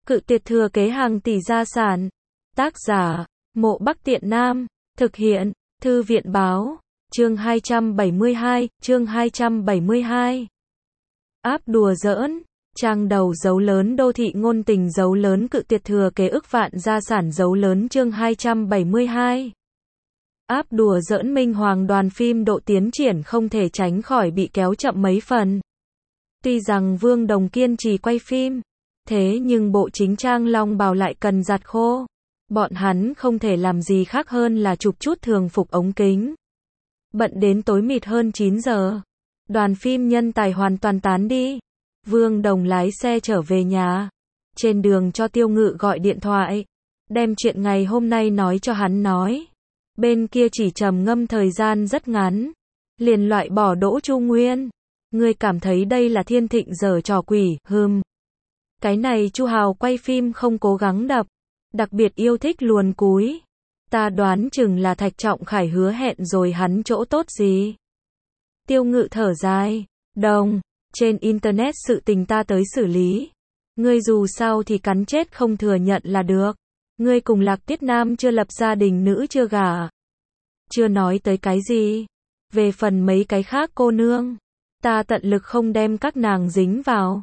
Cự tuyệt thừa kế hàng tỷ gia sản. Tác giả, Mộ Bắc Tiện Nam. Thực hiện, Thư viện Báo. Chương 272. Áp đùa giỡn. Trang đầu dấu lớn đô thị ngôn tình dấu lớn cự tuyệt thừa kế ức vạn gia sản dấu lớn chương 272. Áp đùa giỡn Minh Hoàng đoàn phim độ tiến triển không thể tránh khỏi bị kéo chậm mấy phần. Tuy rằng Vương Đồng kiên trì quay phim, thế nhưng bộ chính trang long bào lại cần giặt khô. Bọn hắn không thể làm gì khác hơn là chụp chút thường phục ống kính. Bận đến tối mịt hơn 9 giờ. Đoàn phim nhân tài hoàn toàn tán đi. Vương Đồng lái xe trở về nhà. Trên đường cho Tiêu Ngự gọi điện thoại. Đem chuyện ngày hôm nay nói cho hắn nói. Bên kia chỉ trầm ngâm thời gian rất ngắn. Liền loại bỏ Đỗ Chu Nguyên. Ngươi cảm thấy đây là Thiên Thịnh giở trò quỷ, cái này Chu Hào quay phim không cố gắng đập. Đặc biệt yêu thích luồn cúi. Ta đoán chừng là Thạch Trọng Khải hứa hẹn rồi hắn chỗ tốt gì. Tiêu Ngự thở dài. Đồng, trên internet sự tình ta tới xử lý. Ngươi dù sao thì cắn chết không thừa nhận là được. Ngươi cùng Lạc Tiết Nam chưa lập gia đình nữ chưa gả. Chưa nói tới cái gì. Về phần mấy cái khác cô nương. Ta tận lực không đem các nàng dính vào.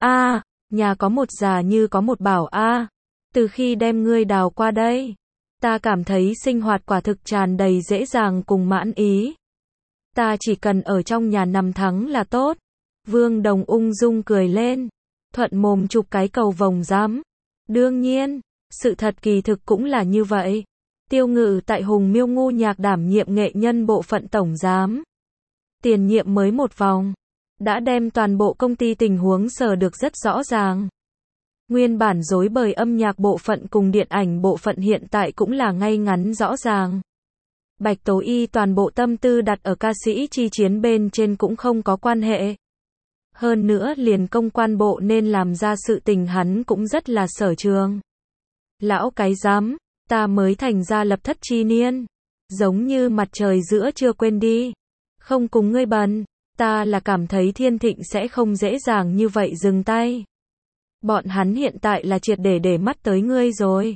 Nhà có một già như có một bảo từ khi đem ngươi đào qua đây. Ta cảm thấy sinh hoạt quả thực tràn đầy dễ dàng cùng mãn ý. Ta chỉ cần ở trong nhà nằm thắng là tốt. Vương Đồng ung dung cười lên. Thuận mồm chụp cái cầu vồng giám. Đương nhiên, sự thật kỳ thực cũng là như vậy. Tiêu Ngự tại Hùng Miêu Ngu Nhạc đảm nhiệm nghệ nhân bộ phận tổng giám. Tiền nhiệm mới một vòng. Đã đem toàn bộ công ty tình huống sờ được rất rõ ràng. Nguyên bản rối bời âm nhạc bộ phận cùng điện ảnh bộ phận hiện tại cũng là ngay ngắn rõ ràng. Bạch Tố Y toàn bộ tâm tư đặt ở ca sĩ chi chiến bên trên cũng không có quan hệ. Hơn nữa liền công quan bộ nên làm ra sự tình hắn cũng rất là sở trường. Lão cái giám, ta mới thành ra lập thất chi niên. Giống như mặt trời giữa trưa quên đi. Không cùng ngươi bần, ta là cảm thấy Thiên Thịnh sẽ không dễ dàng như vậy dừng tay. Bọn hắn hiện tại là triệt để mắt tới ngươi rồi.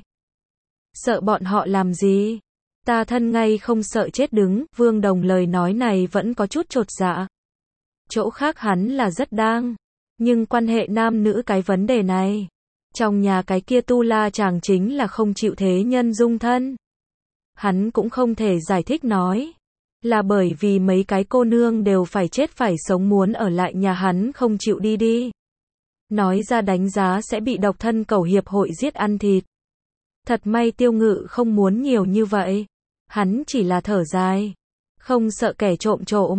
Sợ bọn họ làm gì? Ta thân ngay không sợ chết đứng, Vương Đồng lời nói này vẫn có chút chột dạ. Chỗ khác hắn là rất đang. Nhưng quan hệ nam nữ cái vấn đề này. Trong nhà cái kia tu la chàng chính là không chịu thế nhân dung thân. Hắn cũng không thể giải thích nói. Là bởi vì mấy cái cô nương đều phải chết phải sống muốn ở lại nhà hắn không chịu đi. Nói ra đánh giá sẽ bị độc thân cẩu hiệp hội giết ăn thịt. Thật may Tiêu Ngự không muốn nhiều như vậy. Hắn chỉ là thở dài. Không sợ kẻ trộm,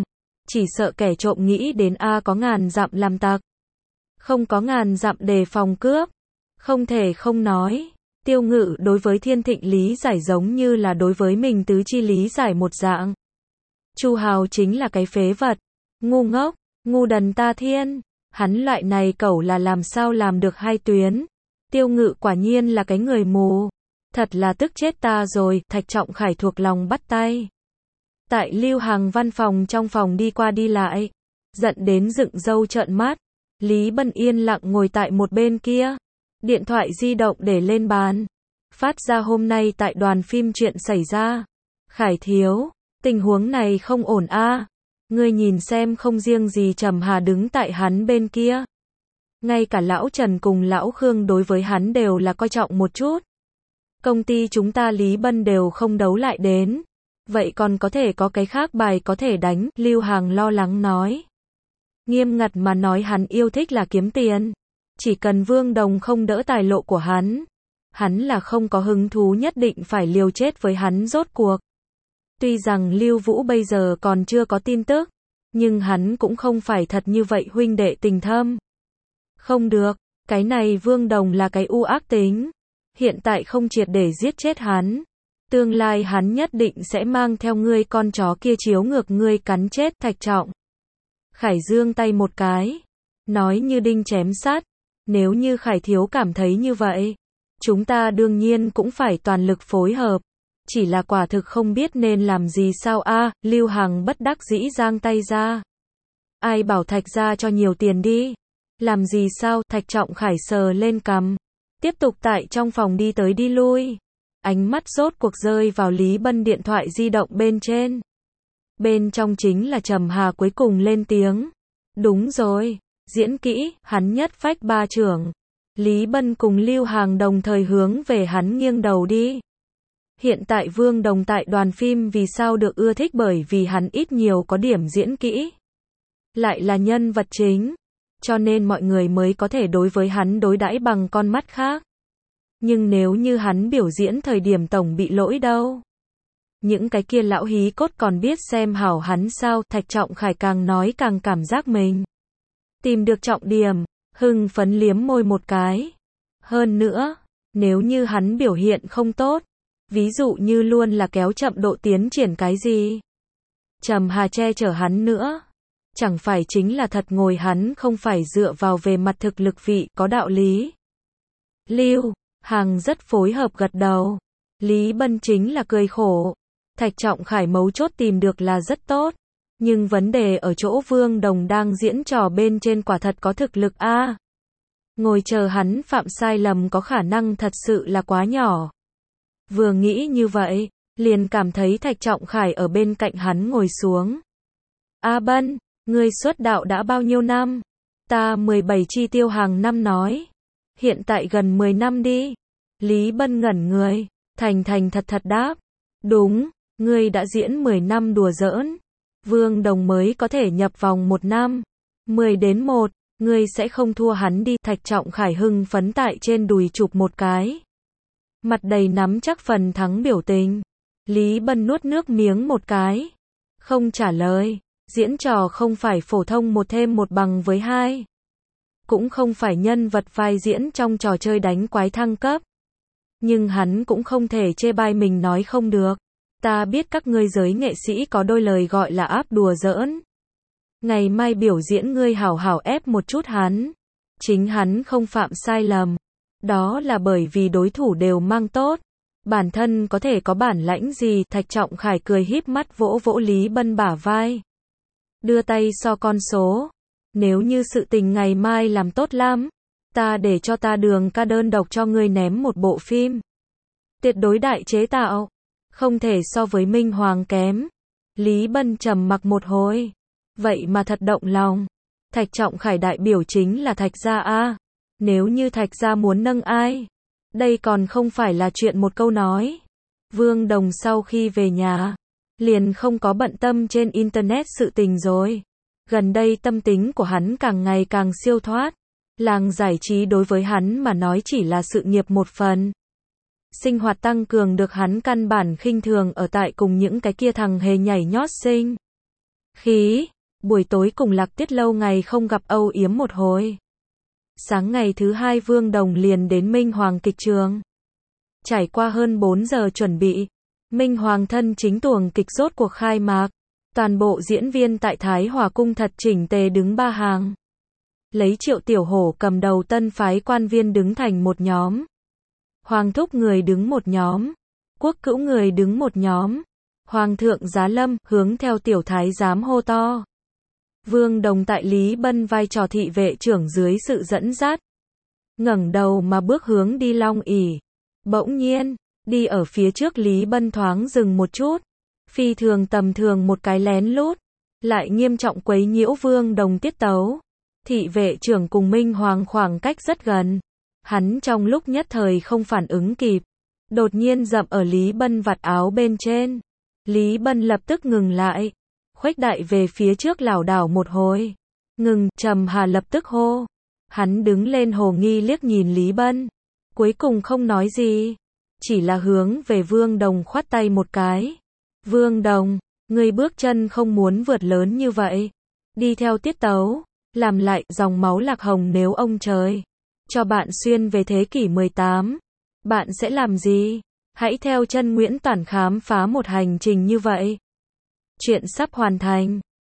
chỉ sợ kẻ trộm nghĩ đến có ngàn dặm làm tặc. Không có ngàn dặm đề phòng cướp. Không thể không nói. Tiêu Ngự đối với Thiên Thịnh lý giải giống như là đối với mình tứ chi lý giải một dạng. Chu Hào chính là cái phế vật. Ngu ngốc, ngu đần ta thiên. Hắn loại này cẩu là làm sao làm được hai tuyến. Tiêu Ngự quả nhiên là cái người mù. Thật là tức chết ta rồi. Thạch Trọng Khải thuộc lòng bắt tay. Tại Lưu Hằng văn phòng trong phòng đi qua đi lại. Giận đến dựng râu trợn mắt. Lý Bân yên lặng ngồi tại một bên kia. Điện thoại di động để lên bàn. Phát ra hôm nay tại đoàn phim chuyện xảy ra. Khải thiếu, tình huống này không ổn Ngươi nhìn xem không riêng gì Trầm Hà đứng tại hắn bên kia. Ngay cả lão Trần cùng lão Khương đối với hắn đều là coi trọng một chút. Công ty chúng ta Lý Bân đều không đấu lại đến. Vậy còn có thể có cái khác bài có thể đánh, Lưu Hằng lo lắng nói. Nghiêm ngặt mà nói hắn yêu thích là kiếm tiền. Chỉ cần Vương Đồng không đỡ tài lộ của hắn. Hắn là không có hứng thú nhất định phải liều chết với hắn rốt cuộc. Tuy rằng Lưu Vũ bây giờ còn chưa có tin tức. Nhưng hắn cũng không phải thật như vậy huynh đệ tình thâm. Không được, cái này Vương Đồng là cái u ác tính. Hiện tại không triệt để giết chết hắn. Tương lai hắn nhất định sẽ mang theo ngươi con chó kia chiếu ngược ngươi cắn chết Thạch Trọng. Khải giương tay một cái. Nói như đinh chém sắt. Nếu như Khải thiếu cảm thấy như vậy. Chúng ta đương nhiên cũng phải toàn lực phối hợp. Chỉ là quả thực không biết nên làm gì sao Lưu Hằng bất đắc dĩ giang tay ra. Ai bảo Thạch ra cho nhiều tiền đi. Làm gì sao, Thạch Trọng Khải sờ lên cằm. Tiếp tục tại trong phòng đi tới đi lui. Ánh mắt rốt cuộc rơi vào Lý Bân điện thoại di động bên trên. Bên trong chính là Trầm Hà cuối cùng lên tiếng. Đúng rồi, diễn kỹ, hắn nhất phách ba trưởng. Lý Bân cùng Lưu Hàng đồng thời hướng về hắn nghiêng đầu đi. Hiện tại Vương Đồng tại đoàn phim vì sao được ưa thích, bởi vì hắn ít nhiều có điểm diễn kỹ. Lại là nhân vật chính. Cho nên mọi người mới có thể đối với hắn đối đãi bằng con mắt khác. Nhưng nếu như hắn biểu diễn thời điểm tổng bị lỗi đâu. Những cái kia lão hí cốt còn biết xem hảo hắn sao, Thạch Trọng Khải càng nói càng cảm giác mình tìm được trọng điểm, hưng phấn liếm môi một cái. Hơn nữa, nếu như hắn biểu hiện không tốt, ví dụ như luôn là kéo chậm độ tiến triển cái gì, Trầm Hà che chở hắn nữa, chẳng phải chính là thật ngồi hắn không phải dựa vào về mặt thực lực vị, có đạo lý. Lưu Hàng rất phối hợp gật đầu. Lý Bân chính là cười khổ. Thạch Trọng Khải mấu chốt tìm được là rất tốt. Nhưng vấn đề ở chỗ Vương Đồng đang diễn trò bên trên quả thật có thực lực a. Ngồi chờ hắn phạm sai lầm có khả năng thật sự là quá nhỏ. Vừa nghĩ như vậy, liền cảm thấy Thạch Trọng Khải ở bên cạnh hắn ngồi xuống. A Bân, ngươi xuất đạo đã bao nhiêu năm? Ta 17 chi tiêu hàng năm nói. Hiện tại gần 10 năm đi. Lý Bân ngẩn người, thành thật thật đáp. Đúng, ngươi đã diễn 10 năm đùa giỡn. Vương Đồng mới có thể nhập vòng 1 năm. 10-1, ngươi sẽ không thua hắn đi. Thạch Trọng Khải hưng phấn tại trên đùi chụp một cái. Mặt đầy nắm chắc phần thắng biểu tình. Lý Bân nuốt nước miếng một cái. Không trả lời. Diễn trò không phải phổ thông 1 thêm 1 bằng với 2. Cũng không phải nhân vật vai diễn trong trò chơi đánh quái thăng cấp. Nhưng hắn cũng không thể chê bai mình nói không được. Ta biết các ngươi giới nghệ sĩ có đôi lời gọi là áp đùa giỡn. Ngày mai biểu diễn ngươi hảo hảo ép một chút hắn. Chính hắn không phạm sai lầm. Đó là bởi vì đối thủ đều mang tốt. Bản thân có thể có bản lãnh gì? Thạch Trọng Khải cười híp mắt vỗ vỗ Lý Bân bả vai. Đưa tay so con số. Nếu như sự tình ngày mai làm tốt lắm, ta để cho ta Đường ca đơn độc cho ngươi ném một bộ phim. Tuyệt đối đại chế tạo. Không thể so với Minh Hoàng kém. Lý Bân trầm mặc một hồi. Vậy mà thật động lòng. Thạch Trọng Khải đại biểu chính là Thạch gia a. Nếu như Thạch gia muốn nâng ai, đây còn không phải là chuyện một câu nói. Vương Đồng sau khi về nhà, liền không có bận tâm trên internet sự tình rồi. Gần đây tâm tính của hắn càng ngày càng siêu thoát. Làng giải trí đối với hắn mà nói chỉ là sự nghiệp một phần. Sinh hoạt tăng cường được hắn căn bản khinh thường ở tại cùng những cái kia thằng hề nhảy nhót sinh khí. Buổi tối cùng Lạc Tiết lâu ngày không gặp âu yếm một hồi. Sáng ngày thứ 2 Vương Đồng liền đến Minh Hoàng kịch trường. Trải qua hơn 4 giờ chuẩn bị, Minh Hoàng thân chính tuồng kịch rốt cuộc khai mạc. Toàn bộ diễn viên tại Thái Hòa cung thật chỉnh tề đứng 3 hàng. Lấy Triệu Tiểu Hổ cầm đầu tân phái quan viên đứng thành một nhóm. Hoàng thúc người đứng một nhóm. Quốc cữu người đứng một nhóm. Hoàng thượng giá lâm hướng theo tiểu thái giám hô to. Vương Đồng tại Lý Bân vai trò thị vệ trưởng dưới sự dẫn dắt. Ngẩng đầu mà bước hướng đi Long ỷ. Bỗng nhiên, đi ở phía trước Lý Bân thoáng dừng một chút. Phi thường tầm thường một cái lén lút, lại nghiêm trọng quấy nhiễu Vương Đồng tiết tấu. Thị vệ trưởng cùng Minh Hoàng khoảng cách rất gần. Hắn trong lúc nhất thời không phản ứng kịp. Đột nhiên dậm ở Lý Bân vạt áo bên trên. Lý Bân lập tức ngừng lại. Khuếch đại về phía trước lảo đảo một hồi. Ngừng, Trầm Hà lập tức hô. Hắn đứng lên hồ nghi liếc nhìn Lý Bân. Cuối cùng không nói gì. Chỉ là hướng về Vương Đồng khoát tay một cái. Vương Đồng, ngươi bước chân không muốn vượt lớn như vậy. Đi theo tiết tấu. Làm lại dòng máu lạc hồng nếu ông trời cho bạn xuyên về thế kỷ 18. Bạn sẽ làm gì? Hãy theo chân Nguyễn Toản khám phá một hành trình như vậy. Chuyện sắp hoàn thành.